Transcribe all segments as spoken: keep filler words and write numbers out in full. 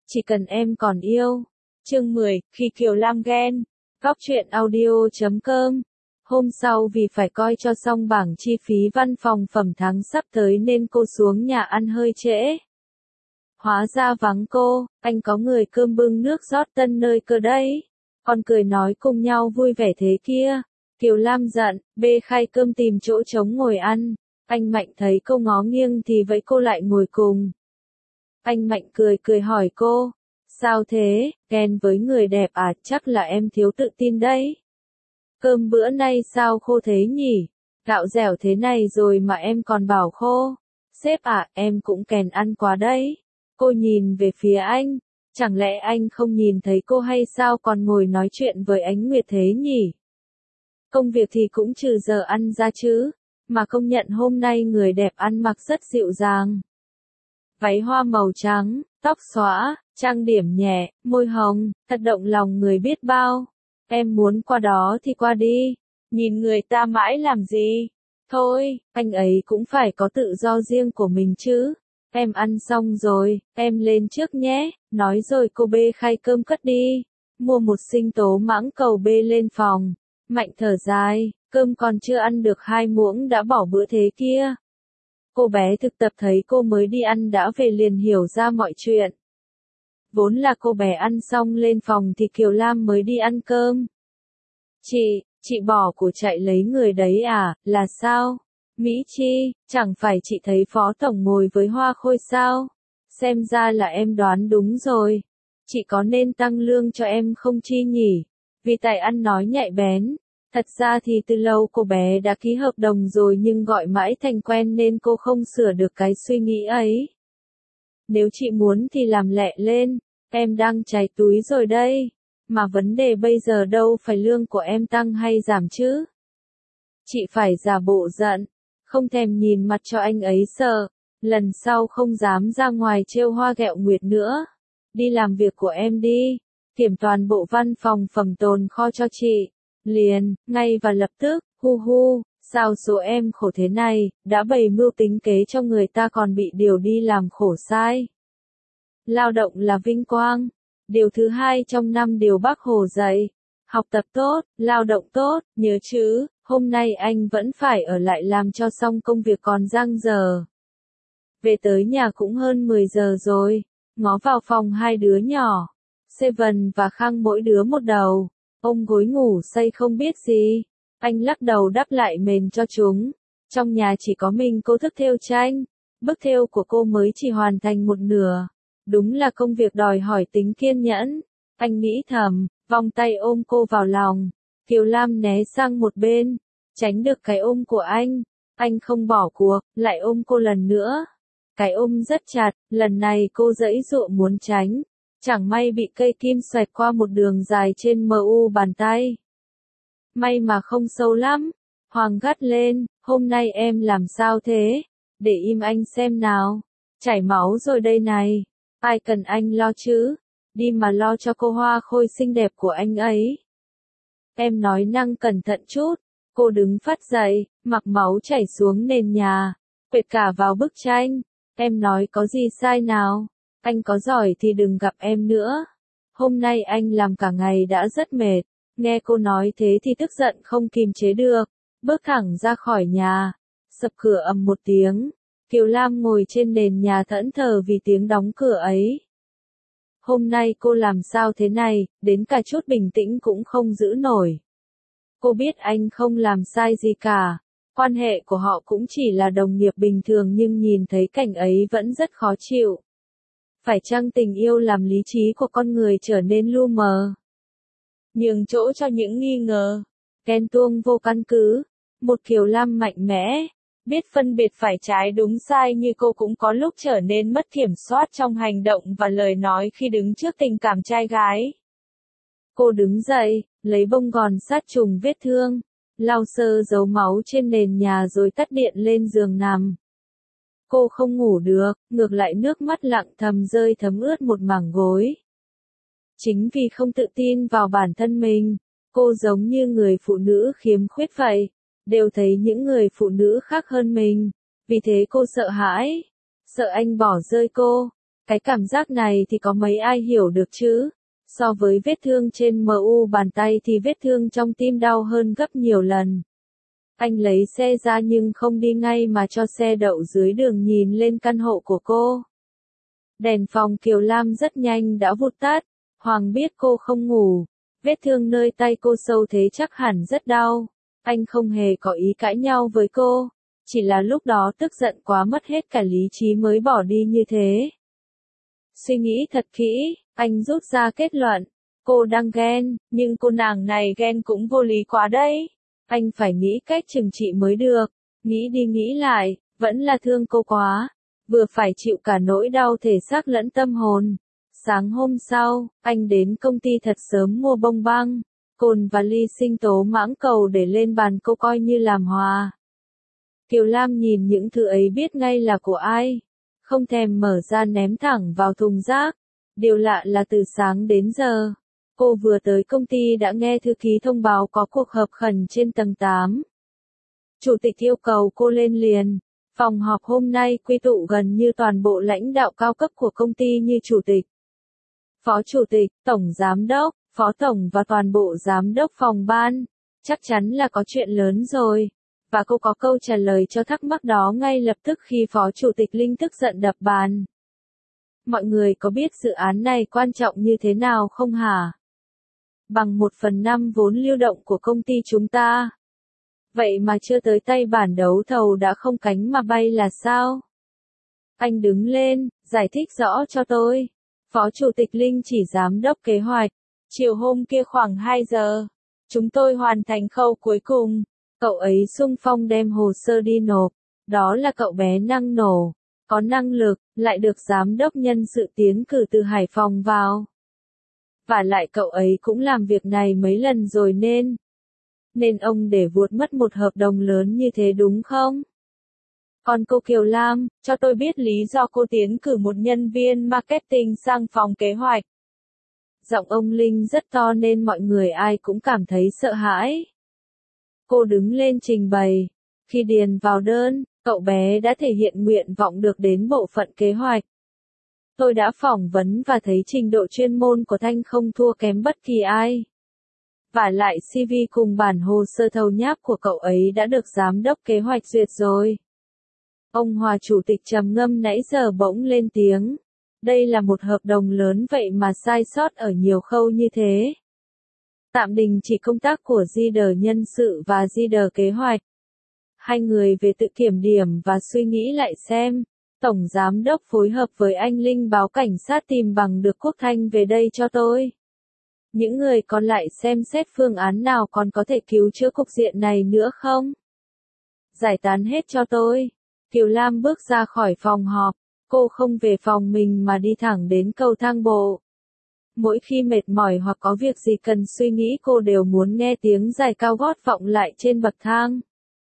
chỉ cần em còn yêu. Chương mười, khi Kiều Lam ghen. Góc truyện audio chấm com. Hôm sau vì phải coi cho xong bảng chi phí văn phòng phẩm tháng sắp tới nên cô xuống nhà ăn hơi trễ. Hóa ra vắng cô, anh có người cơm bưng nước rót tân nơi cơ đấy. Con cười nói cùng nhau vui vẻ thế kia. Kiều Lam giận, bê khay cơm tìm chỗ trống ngồi ăn. Anh Mạnh thấy cô ngó nghiêng thì vẫy cô lại ngồi cùng. Anh Mạnh cười cười hỏi cô, sao thế, ghen với người đẹp à, chắc là em thiếu tự tin đấy. Cơm bữa nay sao khô thế nhỉ, gạo dẻo thế này rồi mà em còn bảo khô. Sếp à, em cũng kèn ăn quá đấy. Cô nhìn về phía anh, chẳng lẽ anh không nhìn thấy cô hay sao còn ngồi nói chuyện với Ánh Nguyệt thế nhỉ? Công việc thì cũng trừ giờ ăn ra chứ, mà công nhận hôm nay người đẹp ăn mặc rất dịu dàng. Váy hoa màu trắng, tóc xõa, trang điểm nhẹ, môi hồng, thật động lòng người biết bao. Em muốn qua đó thì qua đi, nhìn người ta mãi làm gì? Thôi, anh ấy cũng phải có tự do riêng của mình chứ. Em ăn xong rồi, em lên trước nhé, nói rồi cô bê khay cơm cất đi. Mua một sinh tố mãng cầu bê lên phòng. Mạnh thở dài, cơm còn chưa ăn được hai muỗng đã bỏ bữa thế kia. Cô bé thực tập thấy cô mới đi ăn đã về liền hiểu ra mọi chuyện. Vốn là cô bé ăn xong lên phòng thì Kiều Lam mới đi ăn cơm. Chị, chị bỏ của chạy lấy người đấy à, là sao? Mỹ Chi, chẳng phải chị thấy phó tổng ngồi với Hoa Khôi sao? Xem ra là em đoán đúng rồi. Chị có nên tăng lương cho em không Chi nhỉ? Vì Tài ăn nói nhạy bén. Thật ra thì từ lâu cô bé đã ký hợp đồng rồi nhưng gọi mãi thành quen nên cô không sửa được cái suy nghĩ ấy. Nếu chị muốn thì làm lẹ lên, em đang cháy túi rồi đây. Mà vấn đề bây giờ đâu phải lương của em tăng hay giảm chứ? Chị phải giả bộ giận, không thèm nhìn mặt cho anh ấy sợ. Lần sau không dám ra ngoài trêu Hoa ghẹo Nguyệt nữa. Đi làm việc của em đi, kiểm toàn bộ văn phòng phẩm tồn kho cho chị. Liền, ngay và lập tức, hu hu, sao số em khổ thế này, đã bày mưu tính kế cho người ta còn bị điều đi làm khổ sai. Lao động là vinh quang. Điều thứ hai trong năm điều Bác Hồ dạy. Học tập tốt, lao động tốt, nhớ chứ, hôm nay anh vẫn phải ở lại làm cho xong công việc còn dang dở. Về tới nhà cũng hơn mười giờ rồi, ngó vào phòng hai đứa nhỏ. Seven và Khang mỗi đứa một đầu. Ông gối ngủ say không biết gì. Anh lắc đầu đắp lại mền cho chúng. Trong nhà chỉ có mình cô thức thêu tranh. Bức thêu của cô mới chỉ hoàn thành một nửa. Đúng là công việc đòi hỏi tính kiên nhẫn. Anh nghĩ thầm, vòng tay ôm cô vào lòng. Kiều Lam né sang một bên, tránh được cái ôm của anh. Anh không bỏ cuộc, lại ôm cô lần nữa. Cái ôm rất chặt, lần này cô giãy giụa muốn tránh. Chẳng may bị cây kim xoẹt qua một đường dài trên mu bàn tay. May mà không sâu lắm. Hoàng gắt lên, hôm nay em làm sao thế? Để im anh xem nào. Chảy máu rồi đây này. Ai cần anh lo chứ? Đi mà lo cho cô Hoa Khôi xinh đẹp của anh ấy. Em nói năng cẩn thận chút. Cô đứng phắt dậy, mặc máu chảy xuống nền nhà. Quệt cả vào bức tranh. Em nói có gì sai nào? Anh có giỏi thì đừng gặp em nữa. Hôm nay anh làm cả ngày đã rất mệt. Nghe cô nói thế thì tức giận không kìm chế được. Bước thẳng ra khỏi nhà. Sập cửa ầm một tiếng. Kiều Lam ngồi trên nền nhà thẫn thờ vì tiếng đóng cửa ấy. Hôm nay cô làm sao thế này, đến cả chút bình tĩnh cũng không giữ nổi. Cô biết anh không làm sai gì cả. Quan hệ của họ cũng chỉ là đồng nghiệp bình thường nhưng nhìn thấy cảnh ấy vẫn rất khó chịu. Phải chăng tình yêu làm lý trí của con người trở nên lu mờ? Nhường chỗ cho những nghi ngờ, ghen tuông vô căn cứ. Một Kiều Lam mạnh mẽ, biết phân biệt phải trái đúng sai như cô cũng có lúc trở nên mất kiểm soát trong hành động và lời nói khi đứng trước tình cảm trai gái. Cô đứng dậy, lấy bông gòn sát trùng vết thương, lau sơ dấu máu trên nền nhà rồi tắt điện lên giường nằm. Cô không ngủ được, ngược lại nước mắt lặng thầm rơi thấm ướt một mảng gối. Chính vì không tự tin vào bản thân mình, cô giống như người phụ nữ khiếm khuyết vậy, đều thấy những người phụ nữ khác hơn mình, vì thế cô sợ hãi, sợ anh bỏ rơi cô. Cái cảm giác này thì có mấy ai hiểu được chứ? So với vết thương trên em u bàn tay thì vết thương trong tim đau hơn gấp nhiều lần. Anh lấy xe ra nhưng không đi ngay mà cho xe đậu dưới đường nhìn lên căn hộ của cô. Đèn phòng Kiều Lam rất nhanh đã vụt tắt. Hoàng biết cô không ngủ. Vết thương nơi tay cô sâu thế chắc hẳn rất đau. Anh không hề có ý cãi nhau với cô. Chỉ là lúc đó tức giận quá mất hết cả lý trí mới bỏ đi như thế. Suy nghĩ thật kỹ, anh rút ra kết luận. Cô đang ghen, nhưng cô nàng này ghen cũng vô lý quá đấy. Anh phải nghĩ cách trừng trị mới được. Nghĩ đi nghĩ lại, vẫn là thương cô quá. Vừa phải chịu cả nỗi đau thể xác lẫn tâm hồn. Sáng hôm sau, anh đến công ty thật sớm mua bông băng, cồn và ly sinh tố mãng cầu để lên bàn cô coi như làm hòa. Kiều Lam nhìn những thứ ấy biết ngay là của ai. Không thèm mở ra ném thẳng vào thùng rác. Điều lạ là từ sáng đến giờ, cô vừa tới công ty đã nghe thư ký thông báo có cuộc họp khẩn trên tầng tám. Chủ tịch yêu cầu cô lên liền. Phòng họp hôm nay quy tụ gần như toàn bộ lãnh đạo cao cấp của công ty như chủ tịch, phó chủ tịch, tổng giám đốc, phó tổng và toàn bộ giám đốc phòng ban. Chắc chắn là có chuyện lớn rồi. Và cô có câu trả lời cho thắc mắc đó ngay lập tức khi phó chủ tịch Linh tức giận đập bàn. Mọi người có biết dự án này quan trọng như thế nào không hả? Bằng một phần năm vốn lưu động của công ty chúng ta. Vậy mà chưa tới tay bản đấu thầu đã không cánh mà bay là sao? Anh đứng lên, giải thích rõ cho tôi. Phó Chủ tịch Linh chỉ giám đốc kế hoạch. Chiều hôm kia khoảng hai giờ, chúng tôi hoàn thành khâu cuối cùng. Cậu ấy xung phong đem hồ sơ đi nộp. Đó là cậu bé năng nổ, có năng lực, lại được giám đốc nhân sự tiến cử từ Hải Phòng vào. Và lại cậu ấy cũng làm việc này mấy lần rồi nên. Nên ông để vuột mất một hợp đồng lớn như thế đúng không? Còn cô Kiều Lam, cho tôi biết lý do cô tiến cử một nhân viên marketing sang phòng kế hoạch. Giọng ông Linh rất to nên mọi người ai cũng cảm thấy sợ hãi. Cô đứng lên trình bày. Khi điền vào đơn, cậu bé đã thể hiện nguyện vọng được đến bộ phận kế hoạch. Tôi đã phỏng vấn và thấy trình độ chuyên môn của Thanh không thua kém bất kỳ ai. Và lại xê vê cùng bản hồ sơ thầu nháp của cậu ấy đã được giám đốc kế hoạch duyệt rồi. Ông Hòa chủ tịch trầm ngâm nãy giờ bỗng lên tiếng. Đây là một hợp đồng lớn vậy mà sai sót ở nhiều khâu như thế. Tạm đình chỉ công tác của leader nhân sự và leader kế hoạch. Hai người về tự kiểm điểm và suy nghĩ lại xem. Tổng giám đốc phối hợp với anh Linh báo cảnh sát tìm bằng được Quốc Thanh về đây cho tôi. Những người còn lại xem xét phương án nào còn có thể cứu chữa cục diện này nữa không? Giải tán hết cho tôi. Kiều Lam bước ra khỏi phòng họp. Cô không về phòng mình mà đi thẳng đến cầu thang bộ. Mỗi khi mệt mỏi hoặc có việc gì cần suy nghĩ cô đều muốn nghe tiếng giày cao gót vọng lại trên bậc thang.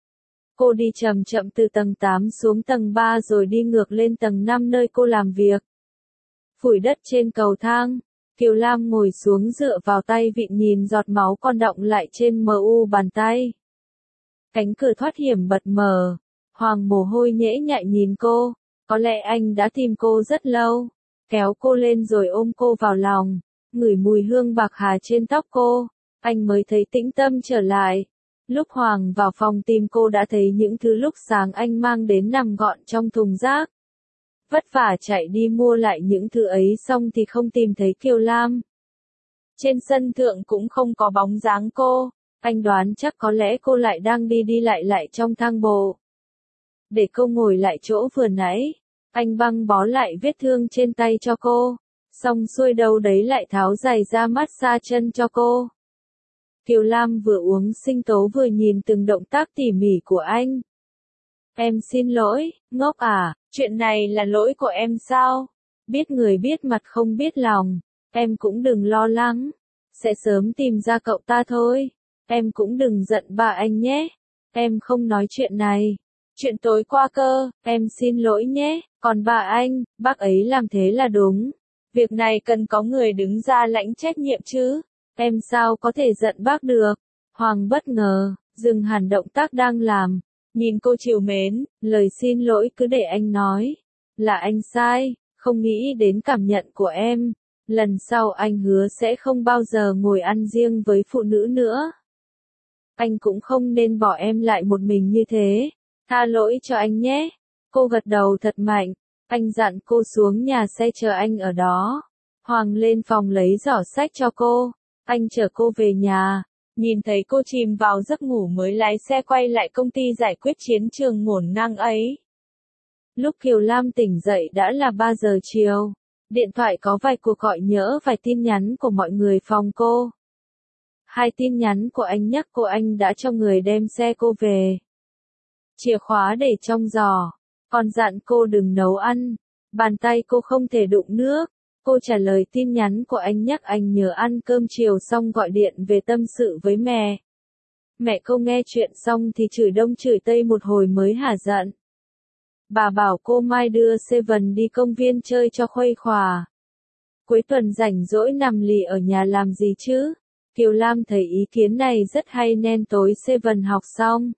Cô đi chậm chậm từ tầng tám xuống tầng ba rồi đi ngược lên tầng năm nơi cô làm việc. Phủi đất trên cầu thang, Kiều Lam ngồi xuống dựa vào tay vịn nhìn giọt máu còn đọng lại trên em u bàn tay. Cánh cửa thoát hiểm bật mở, Hoàng mồ hôi nhễ nhại nhìn cô, có lẽ anh đã tìm cô rất lâu, kéo cô lên rồi ôm cô vào lòng, ngửi mùi hương bạc hà trên tóc cô, anh mới thấy tĩnh tâm trở lại. Lúc Hoàng vào phòng tìm cô đã thấy những thứ lúc sáng anh mang đến nằm gọn trong thùng rác. Vất vả chạy đi mua lại những thứ ấy xong thì không tìm thấy Kiều Lam. Trên sân thượng cũng không có bóng dáng cô, anh đoán chắc có lẽ cô lại đang đi đi lại lại trong thang bộ. Để cô ngồi lại chỗ vừa nãy, anh băng bó lại vết thương trên tay cho cô, xong xuôi đâu đấy lại tháo giày ra massage chân cho cô. Kiều Lam vừa uống sinh tố vừa nhìn từng động tác tỉ mỉ của anh. Em xin lỗi, ngốc à, chuyện này là lỗi của em sao? Biết người biết mặt không biết lòng, em cũng đừng lo lắng, sẽ sớm tìm ra cậu ta thôi. Em cũng đừng giận bà anh nhé, em không nói chuyện này. Chuyện tối qua cơ, em xin lỗi nhé, còn bà anh, bác ấy làm thế là đúng. Việc này cần có người đứng ra lãnh trách nhiệm chứ. Em sao có thể giận bác được? Hoàng bất ngờ, dừng hẳn động tác đang làm. Nhìn cô trìu mến, lời xin lỗi cứ để anh nói. Là anh sai, không nghĩ đến cảm nhận của em. Lần sau anh hứa sẽ không bao giờ ngồi ăn riêng với phụ nữ nữa. Anh cũng không nên bỏ em lại một mình như thế. Tha lỗi cho anh nhé. Cô gật đầu thật mạnh. Anh dặn cô xuống nhà xe chờ anh ở đó. Hoàng lên phòng lấy giỏ sách cho cô. Anh chở cô về nhà. Nhìn thấy cô chìm vào giấc ngủ mới lái xe quay lại công ty giải quyết chiến trường ngổn ngang ấy. Lúc Kiều Lam tỉnh dậy đã là ba giờ chiều. Điện thoại có vài cuộc gọi nhỡ vài tin nhắn của mọi người phòng cô. Hai tin nhắn của anh nhắc cô anh đã cho người đem xe cô về. Chìa khóa để trong giỏ. Còn dặn cô đừng nấu ăn. Bàn tay cô không thể đụng nước. Cô trả lời tin nhắn của anh nhắc anh nhớ ăn cơm chiều xong gọi điện về tâm sự với mẹ. Mẹ cô nghe chuyện xong thì chửi đông chửi tây một hồi mới hả giận. Bà bảo cô mai đưa Seven đi công viên chơi cho khuây khỏa. Cuối tuần rảnh rỗi nằm lì ở nhà làm gì chứ? Kiều Lam thấy ý kiến này rất hay nên tối Seven học xong.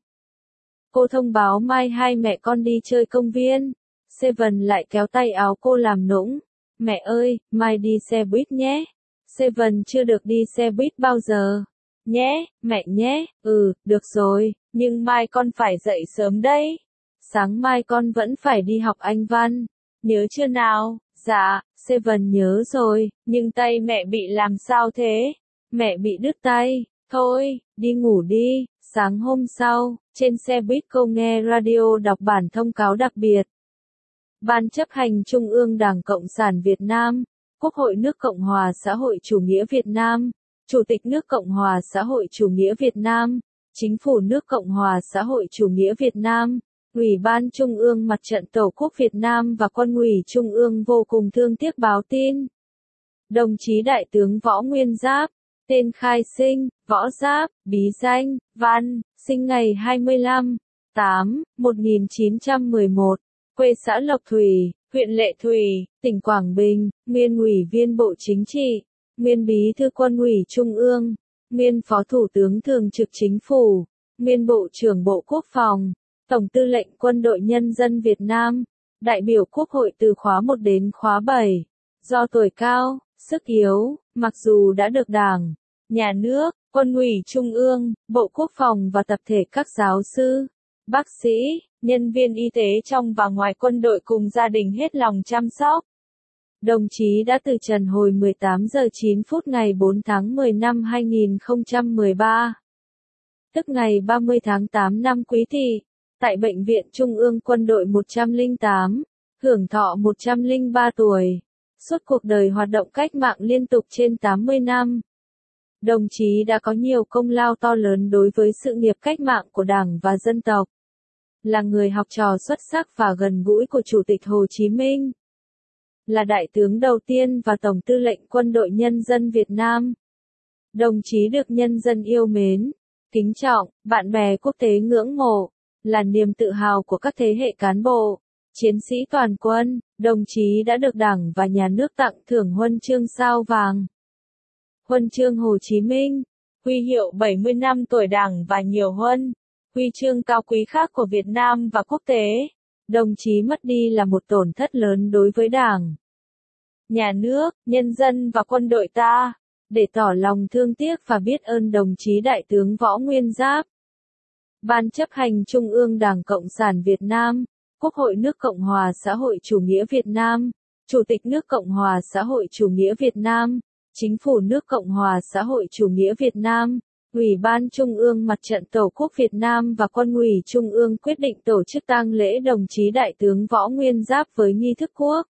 Cô thông báo mai hai mẹ con đi chơi công viên. Seven lại kéo tay áo cô làm nũng. Mẹ ơi, mai đi xe buýt nhé. Seven chưa được đi xe buýt bao giờ. Nhé, mẹ nhé, ừ, được rồi, nhưng mai con phải dậy sớm đấy. Sáng mai con vẫn phải đi học Anh văn. Nhớ chưa nào? Dạ, Seven nhớ rồi, nhưng tay mẹ bị làm sao thế? Mẹ bị đứt tay. Thôi, đi ngủ đi. Sáng hôm sau, trên xe buýt cô nghe radio đọc bản thông cáo đặc biệt. Ban chấp hành Trung ương Đảng Cộng sản Việt Nam, Quốc hội nước Cộng hòa xã hội chủ nghĩa Việt Nam, Chủ tịch nước Cộng hòa xã hội chủ nghĩa Việt Nam, Chính phủ nước Cộng hòa xã hội chủ nghĩa Việt Nam, Ủy ban Trung ương Mặt trận Tổ quốc Việt Nam và Quân ủy Trung ương vô cùng thương tiếc báo tin. Đồng chí Đại tướng Võ Nguyên Giáp, tên khai sinh, Võ Giáp, bí danh, Văn, sinh ngày hai mươi lăm tháng tám, một nghìn chín trăm mười một, quê xã Lộc Thủy, huyện Lệ Thủy, tỉnh Quảng Bình, nguyên Ủy viên Bộ Chính trị, nguyên Bí thư Quân ủy Trung ương, nguyên Phó Thủ tướng Thường trực Chính phủ, nguyên Bộ trưởng Bộ Quốc phòng, Tổng tư lệnh Quân đội Nhân dân Việt Nam, đại biểu Quốc hội từ khóa một đến khóa bảy, do tuổi cao, sức yếu, mặc dù đã được Đảng, Nhà nước, Quân ủy Trung ương, Bộ Quốc phòng và tập thể các giáo sư, bác sĩ, nhân viên y tế trong và ngoài quân đội cùng gia đình hết lòng chăm sóc. Đồng chí đã từ trần hồi mười tám giờ chín phút ngày bốn tháng mười năm hai nghìn không trăm mười ba, tức ngày ba mươi tháng tám năm Quý Tỵ, tại Bệnh viện Trung ương Quân đội một trăm lẻ tám, hưởng thọ một trăm lẻ ba tuổi, suốt cuộc đời hoạt động cách mạng liên tục trên tám mươi năm. Đồng chí đã có nhiều công lao to lớn đối với sự nghiệp cách mạng của Đảng và dân tộc. Là người học trò xuất sắc và gần gũi của Chủ tịch Hồ Chí Minh. Là đại tướng đầu tiên và Tổng tư lệnh Quân đội Nhân dân Việt Nam. Đồng chí được nhân dân yêu mến, kính trọng, bạn bè quốc tế ngưỡng mộ, là niềm tự hào của các thế hệ cán bộ, chiến sĩ toàn quân. Đồng chí đã được Đảng và Nhà nước tặng thưởng huân chương Sao vàng, huân chương Hồ Chí Minh, huy hiệu bảy mươi năm tuổi Đảng và nhiều huân, huy chương cao quý khác của Việt Nam và quốc tế. Đồng chí mất đi là một tổn thất lớn đối với Đảng, Nhà nước, nhân dân và quân đội ta. Để tỏ lòng thương tiếc và biết ơn đồng chí Đại tướng Võ Nguyên Giáp, Ban chấp hành Trung ương Đảng Cộng sản Việt Nam, Quốc hội nước Cộng hòa xã hội chủ nghĩa Việt Nam, Chủ tịch nước Cộng hòa xã hội chủ nghĩa Việt Nam, Chính phủ nước Cộng hòa xã hội chủ nghĩa Việt Nam, Ủy ban Trung ương Mặt trận Tổ quốc Việt Nam và Quân ủy Trung ương quyết định tổ chức tang lễ đồng chí Đại tướng Võ Nguyên Giáp với nghi thức quốc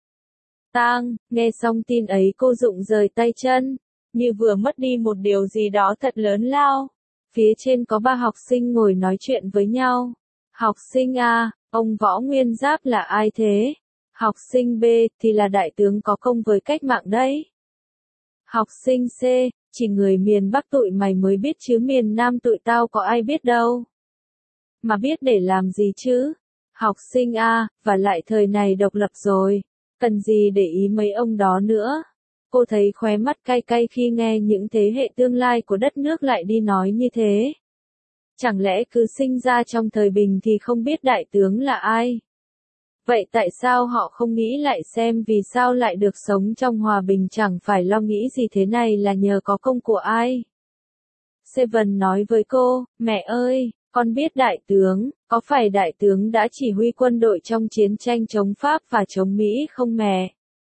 tang. Nghe xong tin ấy cô Dụng rời tay chân, như vừa mất đi một điều gì đó thật lớn lao. Phía trên có ba học sinh ngồi nói chuyện với nhau. Học sinh A, ông Võ Nguyên Giáp là ai thế? Học sinh B, thì là đại tướng có công với cách mạng đấy. Học sinh C, chỉ người miền Bắc tụi mày mới biết chứ miền Nam tụi tao có ai biết đâu. Mà biết để làm gì chứ? Học sinh A, và lại thời này độc lập rồi, cần gì để ý mấy ông đó nữa. Cô thấy khóe mắt cay cay khi nghe những thế hệ tương lai của đất nước lại đi nói như thế. Chẳng lẽ cứ sinh ra trong thời bình thì không biết đại tướng là ai? Vậy tại sao họ không nghĩ lại xem vì sao lại được sống trong hòa bình, chẳng phải lo nghĩ gì thế này là nhờ có công của ai? Seven nói với cô, mẹ ơi, con biết đại tướng, có phải đại tướng đã chỉ huy quân đội trong chiến tranh chống Pháp và chống Mỹ không mẹ?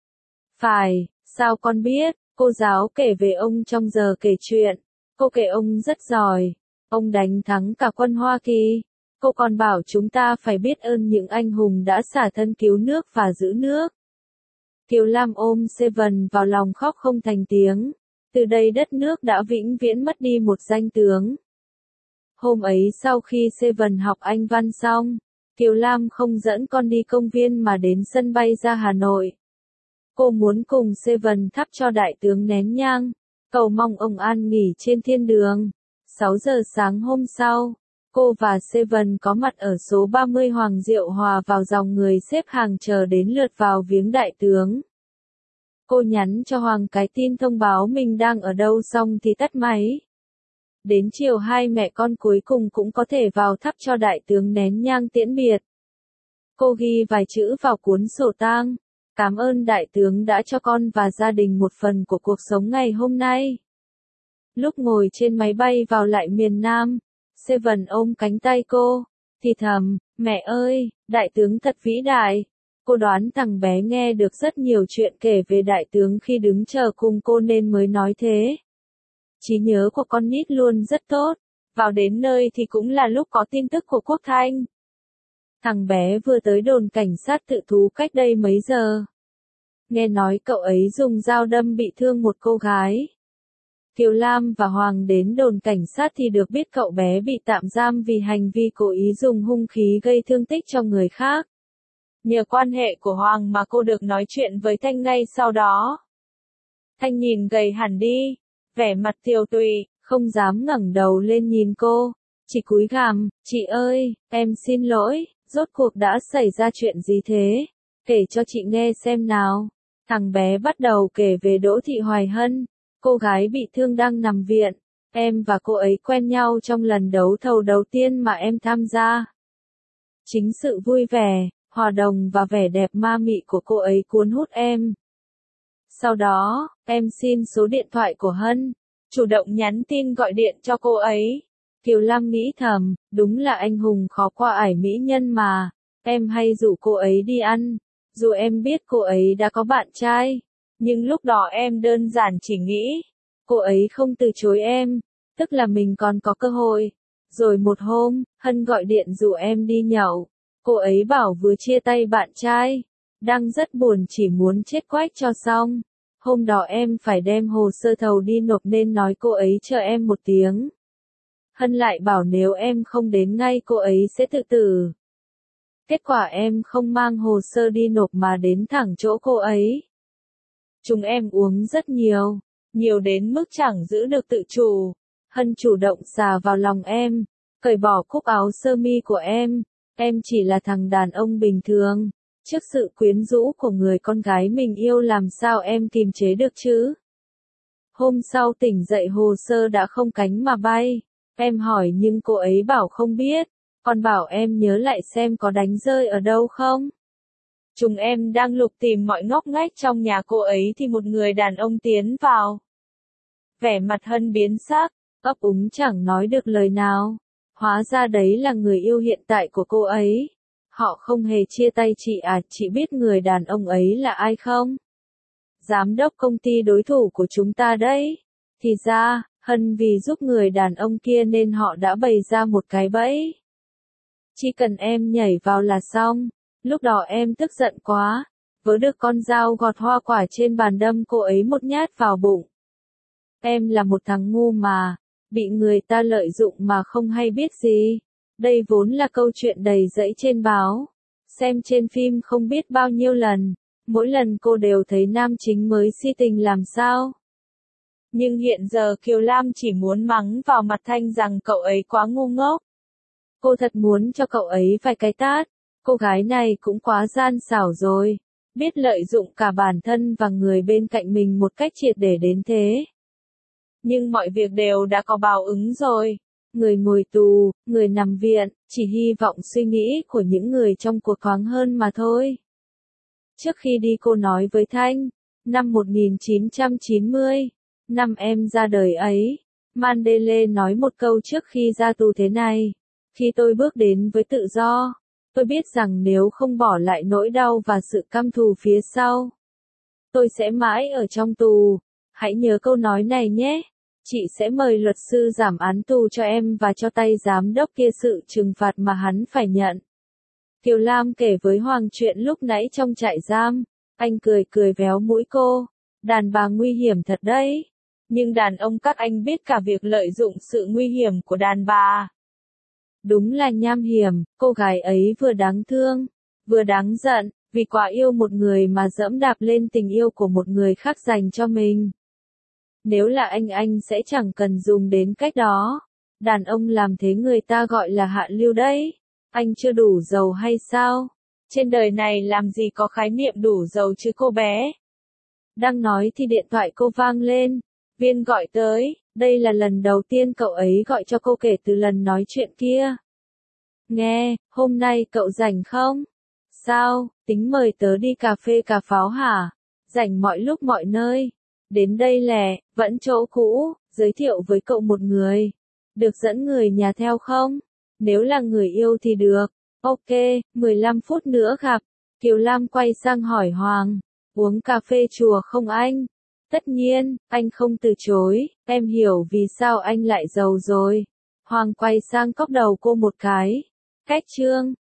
Phải, sao con biết? Cô giáo kể về ông trong giờ kể chuyện. Cô kể ông rất giỏi. Ông đánh thắng cả quân Hoa Kỳ. Cô còn bảo chúng ta phải biết ơn những anh hùng đã xả thân cứu nước và giữ nước. Kiều Lam ôm Seven vào lòng khóc không thành tiếng. Từ đây đất nước đã vĩnh viễn mất đi một danh tướng. Hôm ấy sau khi Seven học Anh văn xong, Kiều Lam không dẫn con đi công viên mà đến sân bay ra Hà Nội. Cô muốn cùng Seven thắp cho đại tướng nén nhang, cầu mong ông an nghỉ trên thiên đường. sáu giờ sáng hôm sau, cô và Seven có mặt ở số ba mươi Hoàng Diệu hòa vào dòng người xếp hàng chờ đến lượt vào viếng đại tướng. Cô nhắn cho Hoàng cái tin thông báo mình đang ở đâu xong thì tắt máy. Đến chiều hai mẹ con cuối cùng cũng có thể vào thắp cho đại tướng nén nhang tiễn biệt. Cô ghi vài chữ vào cuốn sổ tang. Cảm ơn đại tướng đã cho con và gia đình một phần của cuộc sống ngày hôm nay. Lúc ngồi trên máy bay vào lại miền Nam, Seven ôm cánh tay cô, thì thầm, mẹ ơi, đại tướng thật vĩ đại. Cô đoán thằng bé nghe được rất nhiều chuyện kể về đại tướng khi đứng chờ cùng cô nên mới nói thế. Trí nhớ của con nít luôn rất tốt, vào đến nơi thì cũng là lúc có tin tức của Quốc Thanh. Thằng bé vừa tới đồn cảnh sát tự thú cách đây mấy giờ. Nghe nói cậu ấy dùng dao đâm bị thương một cô gái. Kiều Lam và Hoàng đến đồn cảnh sát thì được biết cậu bé bị tạm giam vì hành vi cố ý dùng hung khí gây thương tích cho người khác. Nhờ quan hệ của Hoàng mà cô được nói chuyện với Thanh ngay sau đó. Thanh nhìn gầy hẳn đi, vẻ mặt tiều tụy, không dám ngẩng đầu lên nhìn cô, chỉ cúi gằm, chị ơi, em xin lỗi, rốt cuộc đã xảy ra chuyện gì thế? Kể cho chị nghe xem nào. Thằng bé bắt đầu kể về Đỗ Thị Hoài Hân, cô gái bị thương đang nằm viện. Em và cô ấy quen nhau trong lần đấu thầu đầu tiên mà em tham gia. Chính sự vui vẻ, hòa đồng và vẻ đẹp ma mị của cô ấy cuốn hút em. Sau đó, em xin số điện thoại của Hân, chủ động nhắn tin gọi điện cho cô ấy. Kiều Lam nghĩ thầm, đúng là anh hùng khó qua ải mỹ nhân mà. Em hay rủ cô ấy đi ăn, dù em biết cô ấy đã có bạn trai, nhưng lúc đó em đơn giản chỉ nghĩ, cô ấy không từ chối em, tức là mình còn có cơ hội. Rồi một hôm, Hân gọi điện rủ em đi nhậu, cô ấy bảo vừa chia tay bạn trai, đang rất buồn chỉ muốn chết quách cho xong. Hôm đó em phải đem hồ sơ thầu đi nộp nên nói cô ấy chờ em một tiếng. Hân lại bảo nếu em không đến ngay cô ấy sẽ tự tử. Kết quả em không mang hồ sơ đi nộp mà đến thẳng chỗ cô ấy. Chúng em uống rất nhiều, nhiều đến mức chẳng giữ được tự chủ. Hân chủ động xà vào lòng em, cởi bỏ cúc áo sơ mi của em. Em chỉ là thằng đàn ông bình thường. Trước sự quyến rũ của người con gái mình yêu làm sao em kìm chế được chứ? Hôm sau tỉnh dậy hồ sơ đã không cánh mà bay. Em hỏi nhưng cô ấy bảo không biết. Còn bảo em nhớ lại xem có đánh rơi ở đâu không? Chúng em đang lục tìm mọi ngóc ngách trong nhà cô ấy thì một người đàn ông tiến vào. Vẻ mặt Hân biến sắc, ấp úng chẳng nói được lời nào. Hóa ra đấy là người yêu hiện tại của cô ấy. Họ không hề chia tay chị à, chị biết người đàn ông ấy là ai không? Giám đốc công ty đối thủ của chúng ta đấy. Thì ra, Hân vì giúp người đàn ông kia nên họ đã bày ra một cái bẫy. Chỉ cần em nhảy vào là xong. Lúc đó em tức giận quá, vớ được con dao gọt hoa quả trên bàn đâm cô ấy một nhát vào bụng. Em là một thằng ngu mà, bị người ta lợi dụng mà không hay biết gì. Đây vốn là câu chuyện đầy rẫy trên báo, xem trên phim không biết bao nhiêu lần, mỗi lần cô đều thấy nam chính mới si tình làm sao. Nhưng hiện giờ Kiều Lam chỉ muốn mắng vào mặt Thanh rằng cậu ấy quá ngu ngốc. Cô thật muốn cho cậu ấy vài cái tát. Cô gái này cũng quá gian xảo rồi, biết lợi dụng cả bản thân và người bên cạnh mình một cách triệt để đến thế. Nhưng mọi việc đều đã có báo ứng rồi. người ngồi tù, người nằm viện, chỉ hy vọng suy nghĩ của những người trong cuộc thoáng hơn mà thôi. Trước khi đi cô nói với Thanh, năm một nghìn chín trăm chín mươi, năm em ra đời ấy, Mandela nói một câu trước khi ra tù thế này, khi tôi bước đến với tự do, tôi biết rằng nếu không bỏ lại nỗi đau và sự căm thù phía sau, tôi sẽ mãi ở trong tù. Hãy nhớ câu nói này nhé. Chị sẽ mời luật sư giảm án tù cho em và cho tay giám đốc kia sự trừng phạt mà hắn phải nhận. Kiều Lam kể với Hoàng chuyện lúc nãy trong trại giam. Anh cười cười véo mũi cô. Đàn bà nguy hiểm thật đấy. Nhưng đàn ông các anh biết cả việc lợi dụng sự nguy hiểm của đàn bà. Đúng là nham hiểm, cô gái ấy vừa đáng thương, vừa đáng giận, vì quá yêu một người mà dẫm đạp lên tình yêu của một người khác dành cho mình. Nếu là anh anh sẽ chẳng cần dùng đến cách đó. Đàn ông làm thế người ta gọi là hạ lưu đấy. Anh chưa đủ giàu hay sao? Trên đời này làm gì có khái niệm đủ giàu chứ cô bé? Đang nói thì điện thoại cô vang lên. Viên gọi tới, đây là lần đầu tiên cậu ấy gọi cho cô kể từ lần nói chuyện kia. Nghe, hôm nay cậu rảnh không? Sao, tính mời tớ đi cà phê cà pháo hả? Rảnh mọi lúc mọi nơi. Đến đây lẻ, vẫn chỗ cũ, giới thiệu với cậu một người. Được dẫn người nhà theo không? Nếu là người yêu thì được. Ok, mười lăm phút nữa gặp. Kiều Lam quay sang hỏi Hoàng. Uống cà phê chùa không anh? Tất nhiên, anh không từ chối. Em hiểu vì sao anh lại giàu rồi. Hoàng quay sang cốc đầu cô một cái. Cách chương.